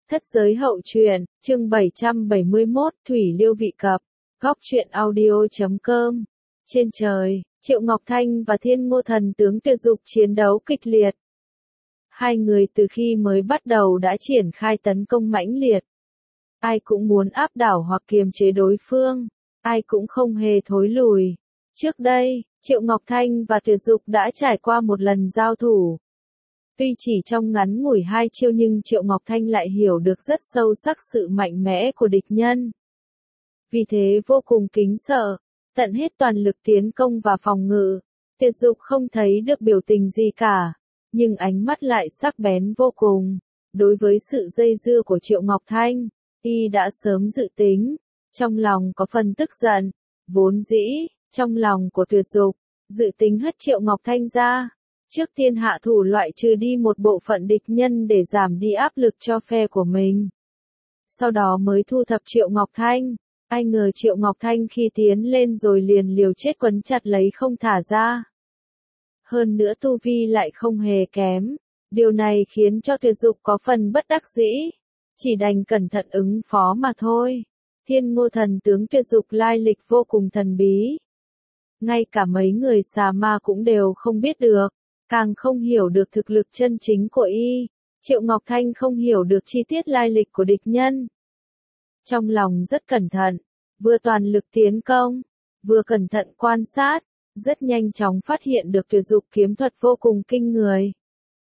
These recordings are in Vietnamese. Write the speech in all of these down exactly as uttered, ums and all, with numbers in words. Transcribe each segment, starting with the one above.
Thất giới hậu truyện, chương bảy trăm bảy mươi mốt, Thủy Liêu vị cập, góc truyện audio chấm com. Trên trời, Triệu Ngọc Thanh và Thiên Ngô Thần tướng tuyệt dục chiến đấu kịch liệt. Hai người từ khi mới bắt đầu đã triển khai tấn công mãnh liệt. Ai cũng muốn áp đảo hoặc kiềm chế đối phương, ai cũng không hề thối lùi. Trước đây, Triệu Ngọc Thanh và tuyệt dục đã trải qua một lần giao thủ. Tuy chỉ trong ngắn ngủi hai chiêu nhưng Triệu Ngọc Thanh lại hiểu được rất sâu sắc sự mạnh mẽ của địch nhân. Vì thế vô cùng kính sợ, tận hết toàn lực tiến công và phòng ngự. Tuyệt dục không thấy được biểu tình gì cả, nhưng ánh mắt lại sắc bén vô cùng. Đối với sự dây dưa của Triệu Ngọc Thanh, y đã sớm dự tính, trong lòng có phần tức giận. Vốn dĩ, trong lòng của tuyệt dục, dự tính hất Triệu Ngọc Thanh ra. Trước tiên hạ thủ loại trừ đi một bộ phận địch nhân để giảm đi áp lực cho phe của mình. Sau đó mới thu thập Triệu Ngọc Thanh. Ai ngờ Triệu Ngọc Thanh khi tiến lên rồi liền liều chết quấn chặt lấy không thả ra. Hơn nữa tu vi lại không hề kém. Điều này khiến cho tuyệt dục có phần bất đắc dĩ. Chỉ đành cẩn thận ứng phó mà thôi. Thiên Ngô Thần tướng tuyệt dục lai lịch vô cùng thần bí. Ngay cả mấy người xà ma cũng đều không biết được. Càng không hiểu được thực lực chân chính của y. Triệu Ngọc Thanh không hiểu được chi tiết lai lịch của địch nhân. Trong lòng rất cẩn thận, vừa toàn lực tiến công, vừa cẩn thận quan sát, rất nhanh chóng phát hiện được tuyệt dục kiếm thuật vô cùng kinh người.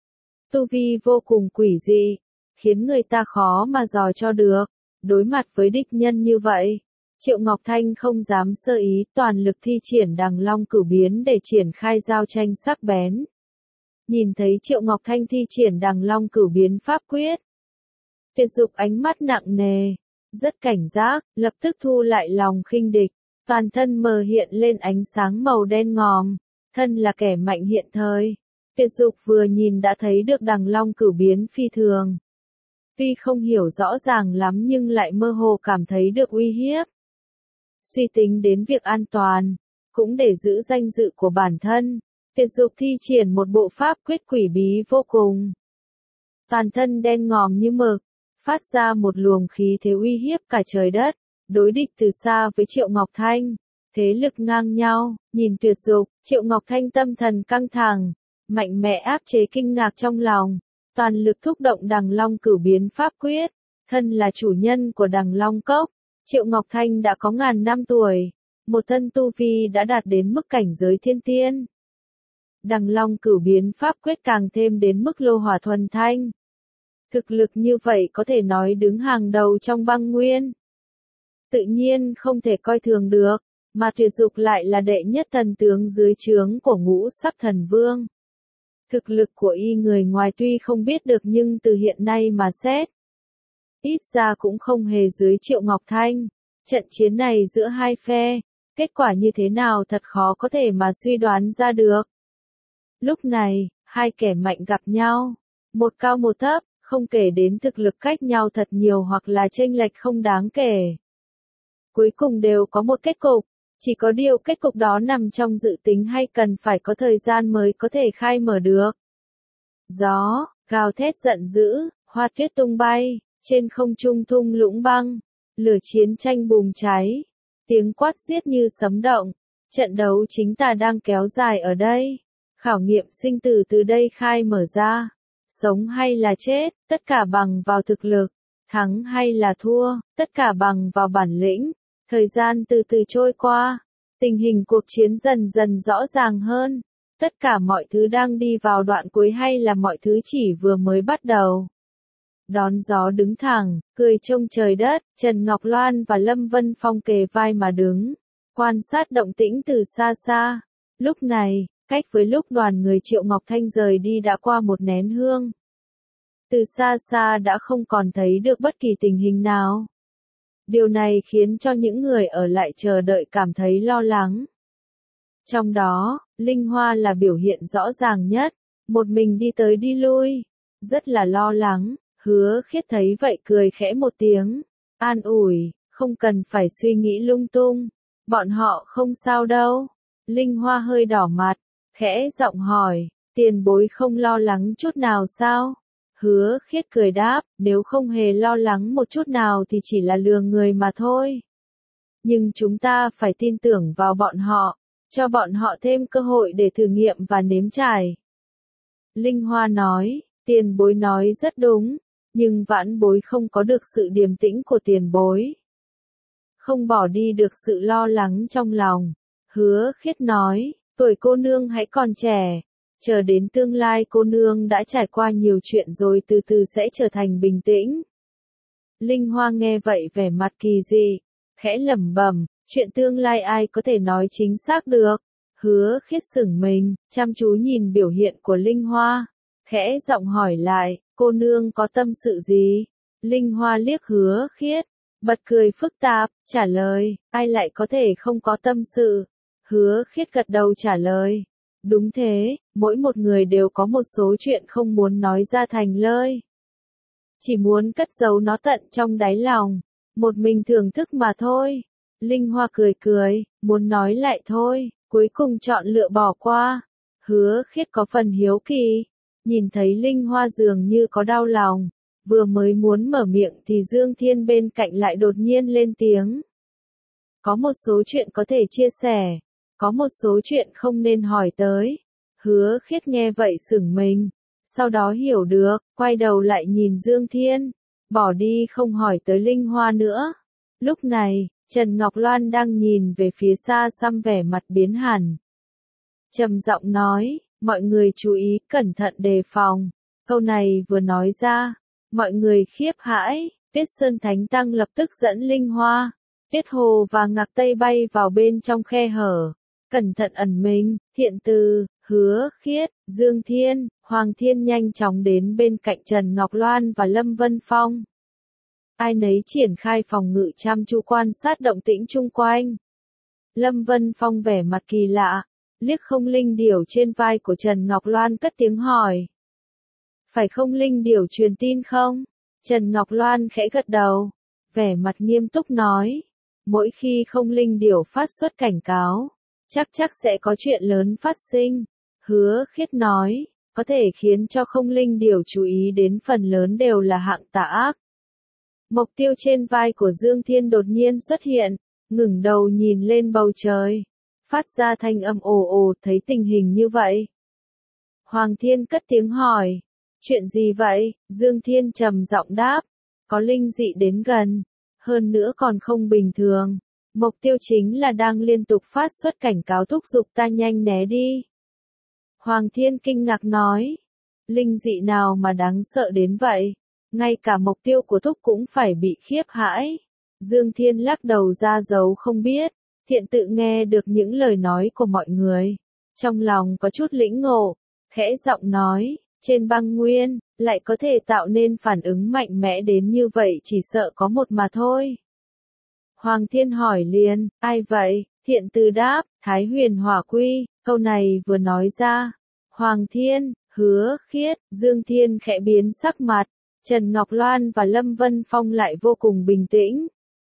Tu vi vô cùng quỷ dị, khiến người ta khó mà dò cho được. Đối mặt với địch nhân như vậy, Triệu Ngọc Thanh không dám sơ ý, toàn lực thi triển Đằng Long Cửu Biến để triển khai giao tranh sắc bén. Nhìn thấy Triệu Ngọc Thanh thi triển Đằng Long Cửu Biến pháp quyết, tuyệt dục ánh mắt nặng nề, rất cảnh giác, lập tức thu lại lòng khinh địch, toàn thân mờ hiện lên ánh sáng màu đen ngòm, thân là kẻ mạnh hiện thời. Tuyệt dục vừa nhìn đã thấy được Đằng Long Cửu Biến phi thường. Tuy không hiểu rõ ràng lắm nhưng lại mơ hồ cảm thấy được uy hiếp. Suy tính đến việc an toàn, cũng để giữ danh dự của bản thân. Tuyệt dục thi triển một bộ pháp quyết quỷ bí vô cùng. Toàn thân đen ngòm như mực, phát ra một luồng khí thế uy hiếp cả trời đất, đối địch từ xa với Triệu Ngọc Thanh, thế lực ngang nhau. Nhìn tuyệt dục, Triệu Ngọc Thanh tâm thần căng thẳng, mạnh mẽ áp chế kinh ngạc trong lòng, toàn lực thúc động Đằng Long Cửu Biến pháp quyết. Thân là chủ nhân của Đằng Long Cốc, Triệu Ngọc Thanh đã có ngàn năm tuổi, một thân tu vi đã đạt đến mức cảnh giới thiên tiên. Đằng Long Cửu Biến pháp quyết càng thêm đến mức lô hỏa thuần thanh. Thực lực như vậy có thể nói đứng hàng đầu trong băng nguyên. Tự nhiên không thể coi thường được, mà tuyệt dục lại là đệ nhất thần tướng dưới trướng của Ngũ Sắc Thần Vương. Thực lực của y người ngoài tuy không biết được nhưng từ hiện nay mà xét, ít ra cũng không hề dưới Triệu Ngọc Thanh. Trận chiến này giữa hai phe, kết quả như thế nào thật khó có thể mà suy đoán ra được. Lúc này, hai kẻ mạnh gặp nhau, một cao một thấp, không kể đến thực lực cách nhau thật nhiều hoặc là chênh lệch không đáng kể. Cuối cùng đều có một kết cục, chỉ có điều kết cục đó nằm trong dự tính hay cần phải có thời gian mới có thể khai mở được. Gió, gào thét giận dữ, hoa tuyết tung bay, trên không trung thung lũng băng, lửa chiến tranh bùng cháy, tiếng quát giết như sấm động, trận đấu chính tà đang kéo dài ở đây. Khảo nghiệm sinh tử từ đây khai mở ra. Sống hay là chết, tất cả bằng vào thực lực. Thắng hay là thua, tất cả bằng vào bản lĩnh. Thời gian từ từ trôi qua. Tình hình cuộc chiến dần dần rõ ràng hơn. Tất cả mọi thứ đang đi vào đoạn cuối hay là mọi thứ chỉ vừa mới bắt đầu. Đón gió đứng thẳng, cười trông trời đất, Trần Ngọc Loan và Lâm Vân Phong kề vai mà đứng. Quan sát động tĩnh từ xa xa. Lúc này, cách với lúc đoàn người Triệu Ngọc Thanh rời đi đã qua một nén hương. Từ xa xa đã không còn thấy được bất kỳ tình hình nào. Điều này khiến cho những người ở lại chờ đợi cảm thấy lo lắng. Trong đó, Linh Hoa là biểu hiện rõ ràng nhất, một mình đi tới đi lui, rất là lo lắng. Hứa Khiết thấy vậy cười khẽ một tiếng, an ủi, không cần phải suy nghĩ lung tung, bọn họ không sao đâu. Linh Hoa hơi đỏ mặt, khẽ giọng hỏi, tiền bối không lo lắng chút nào sao? Hứa Khiết cười đáp, nếu không hề lo lắng một chút nào thì chỉ là lừa người mà thôi. Nhưng chúng ta phải tin tưởng vào bọn họ, cho bọn họ thêm cơ hội để thử nghiệm và nếm trải. Linh Hoa nói, tiền bối nói rất đúng, nhưng vãn bối không có được sự điềm tĩnh của tiền bối. Không bỏ đi được sự lo lắng trong lòng. Hứa Khiết nói, tuổi cô nương hãy còn trẻ, chờ đến tương lai cô nương đã trải qua nhiều chuyện rồi từ từ sẽ trở thành bình tĩnh. Linh Hoa nghe vậy vẻ mặt kỳ dị, khẽ lẩm bẩm, chuyện tương lai ai có thể nói chính xác được. Hứa Khiết sửng mình, chăm chú nhìn biểu hiện của Linh Hoa, khẽ giọng hỏi lại, cô nương có tâm sự gì? Linh Hoa liếc Hứa Khiết, bật cười phức tạp, trả lời, ai lại có thể không có tâm sự? Hứa Khiết gật đầu trả lời, đúng thế, mỗi một người đều có một số chuyện không muốn nói ra thành lời. Chỉ muốn cất giấu nó tận trong đáy lòng, một mình thưởng thức mà thôi. Linh Hoa cười cười, muốn nói lại thôi, cuối cùng chọn lựa bỏ qua. Hứa Khiết có phần hiếu kỳ, nhìn thấy Linh Hoa dường như có đau lòng, vừa mới muốn mở miệng thì Dương Thiên bên cạnh lại đột nhiên lên tiếng. Có một số chuyện có thể chia sẻ, có một số chuyện không nên hỏi tới. Hứa Khiết nghe vậy sửng mình, sau đó hiểu được, quay đầu lại nhìn Dương Thiên, bỏ đi không hỏi tới Linh Hoa nữa. Lúc này, Trần Ngọc Loan đang nhìn về phía xa xăm vẻ mặt biến hẳn. Trầm giọng nói, mọi người chú ý, cẩn thận đề phòng. Câu này vừa nói ra, mọi người khiếp hãi, Tuyết Sơn Thánh Tăng lập tức dẫn Linh Hoa, Tuyết Hồ và Ngạc Tây bay vào bên trong khe hở. Cẩn thận ẩn mình, Thiện Từ, Hứa Khiết, Dương Thiên, Hoàng Thiên nhanh chóng đến bên cạnh Trần Ngọc Loan và Lâm Vân Phong. Ai nấy triển khai phòng ngự chăm chú quan sát động tĩnh chung quanh. Lâm Vân Phong vẻ mặt kỳ lạ, liếc không linh điểu trên vai của Trần Ngọc Loan cất tiếng hỏi. Phải không linh điểu truyền tin không? Trần Ngọc Loan khẽ gật đầu, vẻ mặt nghiêm túc nói. Mỗi khi không linh điểu phát xuất cảnh cáo, chắc chắc sẽ có chuyện lớn phát sinh. Hứa Khiết nói, có thể khiến cho không linh điểu chú ý đến phần lớn đều là hạng tà ác. Mục tiêu trên vai của Dương Thiên đột nhiên xuất hiện, ngẩng đầu nhìn lên bầu trời, phát ra thanh âm ồ ồ. Thấy tình hình như vậy, Hoàng Thiên cất tiếng hỏi, chuyện gì vậy? Dương Thiên trầm giọng đáp, có linh dị đến gần, hơn nữa còn không bình thường. Mục tiêu chính là đang liên tục phát xuất cảnh cáo thúc giục ta nhanh né đi. Hoàng Thiên kinh ngạc nói, linh dị nào mà đáng sợ đến vậy? Ngay cả mục tiêu của thúc cũng phải bị khiếp hãi. Dương Thiên lắc đầu ra dấu không biết. Thiện Tự nghe được những lời nói của mọi người, trong lòng có chút lĩnh ngộ, khẽ giọng nói, trên băng nguyên, lại có thể tạo nên phản ứng mạnh mẽ đến như vậy chỉ sợ có một mà thôi. Hoàng Thiên hỏi liền, ai vậy? Thiện Tự đáp, Thái Huyền Hỏa Quy. Câu này vừa nói ra, Hoàng Thiên, Hứa Khiết, Dương Thiên khẽ biến sắc mặt, Trần Ngọc Loan và Lâm Vân Phong lại vô cùng bình tĩnh.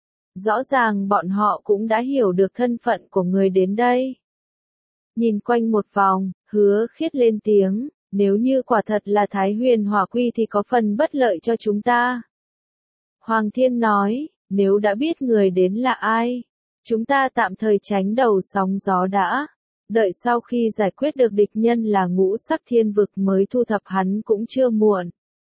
Rõ ràng bọn họ cũng đã hiểu được thân phận của người đến đây. Nhìn quanh một vòng, Hứa Khiết lên tiếng, nếu như quả thật là Thái Huyền Hỏa Quy thì có phần bất lợi cho chúng ta. Hoàng Thiên nói, nếu đã biết người đến là ai, chúng ta tạm thời tránh đầu sóng gió đã. Đợi sau khi giải quyết được địch nhân là Ngũ Sắc Thiên Vực mới thu thập hắn cũng chưa muộn.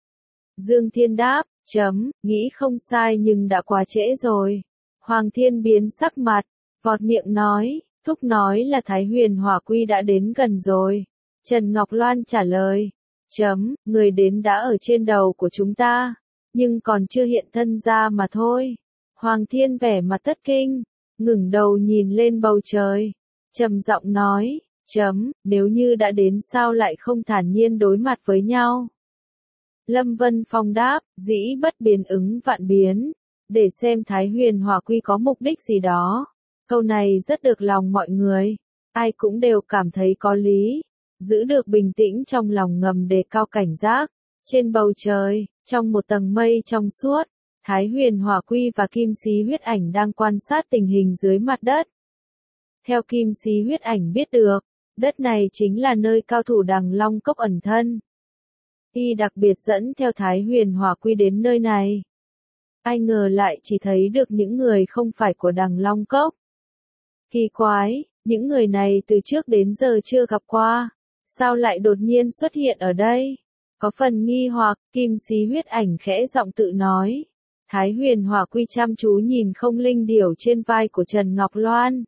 Dương Thiên đáp, chấm, nghĩ không sai nhưng đã quá trễ rồi. Hoàng Thiên biến sắc mặt, vọt miệng nói, thúc nói là Thái Huyền Hỏa Quy đã đến gần rồi. Trần Ngọc Loan trả lời, chấm, người đến đã ở trên đầu của chúng ta, nhưng còn chưa hiện thân ra mà thôi. Hoàng Thiên vẻ mặt thất kinh, ngẩng đầu nhìn lên bầu trời, trầm giọng nói, chấm, nếu như đã đến sao lại không thản nhiên đối mặt với nhau. Lâm Vân Phong đáp, dĩ bất biến ứng vạn biến, để xem Thái Huyền Hỏa Quy có mục đích gì đó. Câu này rất được lòng mọi người, ai cũng đều cảm thấy có lý, giữ được bình tĩnh trong lòng ngầm đề cao cảnh giác. Trên bầu trời, trong một tầng mây trong suốt, Thái Huyền Hỏa Quy và Kim Xí Huyết Ảnh đang quan sát tình hình dưới mặt đất. Theo Kim Xí Huyết Ảnh biết được, đất này chính là nơi cao thủ Đằng Long Cốc ẩn thân. Y đặc biệt dẫn theo Thái Huyền Hỏa Quy đến nơi này. Ai ngờ lại chỉ thấy được những người không phải của Đằng Long Cốc. Kỳ quái, những người này từ trước đến giờ chưa gặp qua, sao lại đột nhiên xuất hiện ở đây? Có phần nghi hoặc, Kim Xí Huyết Ảnh khẽ giọng tự nói. Thái Huyền Hỏa Quy chăm chú nhìn không linh điểu trên vai của Trần Ngọc Loan.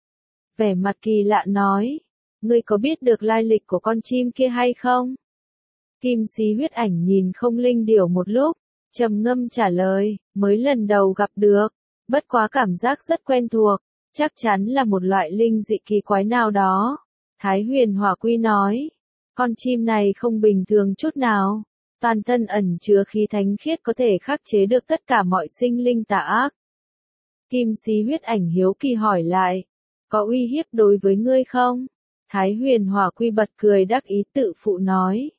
Vẻ mặt kỳ lạ nói, ngươi có biết được lai lịch của con chim kia hay không? Kim Xí Huyết Ảnh nhìn không linh điểu một lúc, trầm ngâm trả lời, mới lần đầu gặp được, bất quá cảm giác rất quen thuộc, chắc chắn là một loại linh dị kỳ quái nào đó. Thái Huyền Hỏa Quy nói, con chim này không bình thường chút nào, toàn thân ẩn chứa khí thánh khiết có thể khắc chế được tất cả mọi sinh linh tà ác. Kim Xí Huyết Ảnh hiếu kỳ hỏi lại, có uy hiếp đối với ngươi không? Thái Huyền Hỏa Quy bật cười đắc ý tự phụ nói,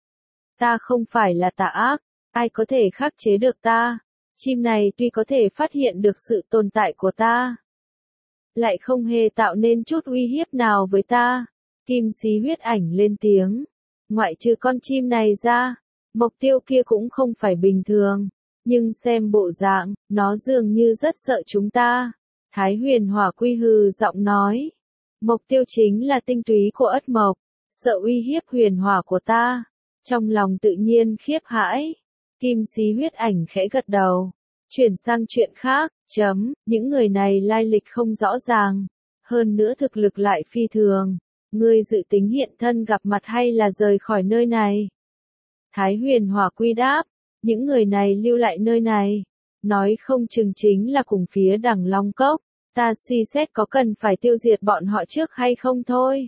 ta không phải là tà ác, ai có thể khắc chế được ta? Chim này tuy có thể phát hiện được sự tồn tại của ta, lại không hề tạo nên chút uy hiếp nào với ta. Kim Xí Huyết Ảnh lên tiếng, ngoại trừ con chim này ra, mục tiêu kia cũng không phải bình thường, nhưng xem bộ dạng, nó dường như rất sợ chúng ta. Thái Huyền Hỏa Quy hừ giọng nói, mục tiêu chính là tinh túy của Ất Mộc, sợ uy hiếp huyền hỏa của ta. Trong lòng tự nhiên khiếp hãi, Kim Xí Huyết Ảnh khẽ gật đầu, chuyển sang chuyện khác, chấm, những người này lai lịch không rõ ràng, hơn nữa thực lực lại phi thường, ngươi dự tính hiện thân gặp mặt hay là rời khỏi nơi này? Thái Huyền Hỏa Quy đáp, những người này lưu lại nơi này, nói không chừng chính là cùng phía Đằng Long Cốc, ta suy xét có cần phải tiêu diệt bọn họ trước hay không thôi.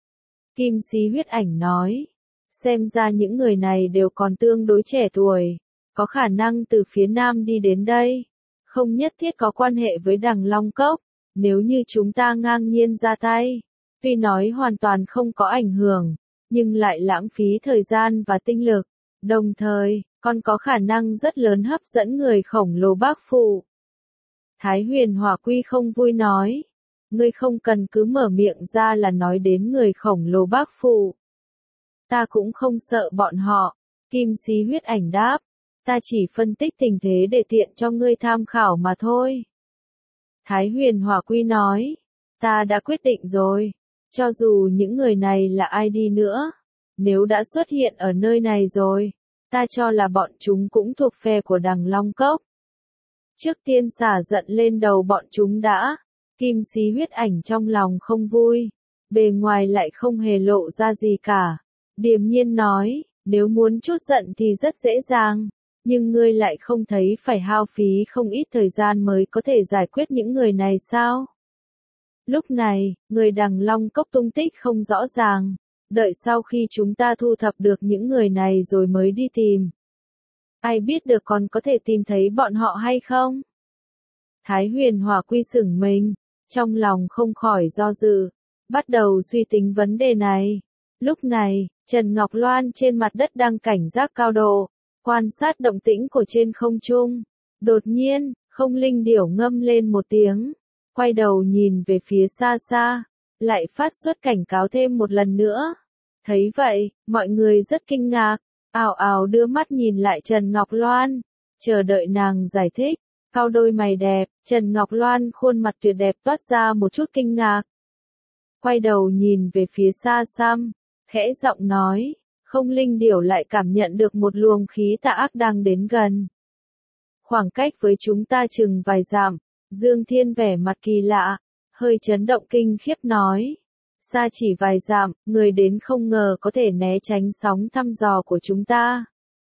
Kim Xí Huyết Ảnh nói, xem ra những người này đều còn tương đối trẻ tuổi, có khả năng từ phía Nam đi đến đây, không nhất thiết có quan hệ với Đằng Long Cốc, nếu như chúng ta ngang nhiên ra tay, tuy nói hoàn toàn không có ảnh hưởng, nhưng lại lãng phí thời gian và tinh lực, đồng thời, còn có khả năng rất lớn hấp dẫn người khổng lồ Bác Phụ. Thái Huyền Hỏa Quy không vui nói, ngươi không cần cứ mở miệng ra là nói đến người khổng lồ Bác Phụ. Ta cũng không sợ bọn họ, Kim Xí Huyết Ảnh đáp, ta chỉ phân tích tình thế để tiện cho ngươi tham khảo mà thôi. Thái Huyền Hỏa Quy nói, ta đã quyết định rồi, cho dù những người này là ai đi nữa, nếu đã xuất hiện ở nơi này rồi, ta cho là bọn chúng cũng thuộc phe của Đằng Long Cốc. Trước tiên xả giận lên đầu bọn chúng đã, Kim Xí Huyết Ảnh trong lòng không vui, bề ngoài lại không hề lộ ra gì cả, điềm nhiên nói, nếu muốn chút giận thì rất dễ dàng, nhưng ngươi lại không thấy phải hao phí không ít thời gian mới có thể giải quyết những người này sao? Lúc này, người Đằng Long Cốc tung tích không rõ ràng, đợi sau khi chúng ta thu thập được những người này rồi mới đi tìm. Ai biết được còn có thể tìm thấy bọn họ hay không? Thái Huyền Hỏa Quy sửng mình, trong lòng không khỏi do dự, bắt đầu suy tính vấn đề này. Lúc này, Trần Ngọc Loan trên mặt đất đang cảnh giác cao độ, quan sát động tĩnh của trên không trung. Đột nhiên, không linh điểu ngâm lên một tiếng, quay đầu nhìn về phía xa xa, lại phát xuất cảnh cáo thêm một lần nữa. Thấy vậy, mọi người rất kinh ngạc, ào ào đưa mắt nhìn lại Trần Ngọc Loan, chờ đợi nàng giải thích. Cau đôi mày đẹp, Trần Ngọc Loan khuôn mặt tuyệt đẹp toát ra một chút kinh ngạc. Quay đầu nhìn về phía xa xăm, khẽ giọng nói, không linh điểu lại cảm nhận được một luồng khí tà ác đang đến gần. Khoảng cách với chúng ta chừng vài dặm, Dương Thiên vẻ mặt kỳ lạ, hơi chấn động kinh khiếp nói. Xa chỉ vài dặm, người đến không ngờ có thể né tránh sóng thăm dò của chúng ta.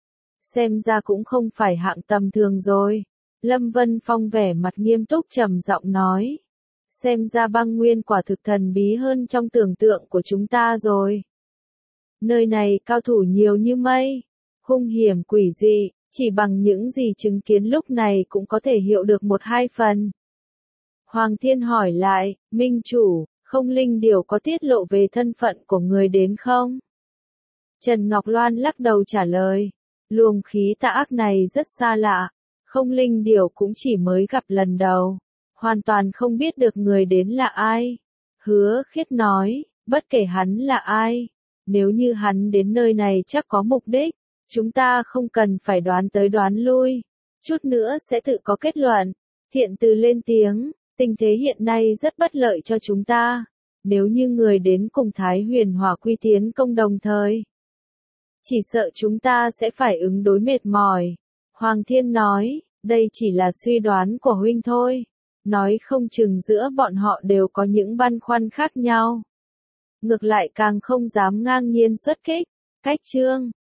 Xem ra cũng không phải hạng tầm thường rồi. Lâm Vân Phong vẻ mặt nghiêm túc trầm giọng nói. Xem ra băng nguyên quả thực thần bí hơn trong tưởng tượng của chúng ta rồi. Nơi này cao thủ nhiều như mây, hung hiểm quỷ dị, chỉ bằng những gì chứng kiến lúc này cũng có thể hiểu được một hai phần. Hoàng Thiên hỏi lại, Minh Chủ, không linh điểu có tiết lộ về thân phận của người đến không? Trần Ngọc Loan lắc đầu trả lời, luồng khí tà ác này rất xa lạ, không linh điểu cũng chỉ mới gặp lần đầu, hoàn toàn không biết được người đến là ai. Hứa Khiết nói, bất kể hắn là ai, nếu như hắn đến nơi này chắc có mục đích, Chúng ta không cần phải đoán tới đoán lui. Chút nữa sẽ tự có kết luận. Thiện Từ lên tiếng, tình thế hiện nay rất bất lợi cho chúng ta. Nếu như người đến cùng Thái Huyền Hỏa Quy tiến công đồng thời, chỉ sợ chúng ta sẽ phải ứng đối mệt mỏi. Hoàng Thiên nói, đây chỉ là suy đoán của huynh thôi. Nói không chừng giữa bọn họ đều có những băn khoăn khác nhau. Ngược lại càng không dám ngang nhiên xuất kích. Cách chương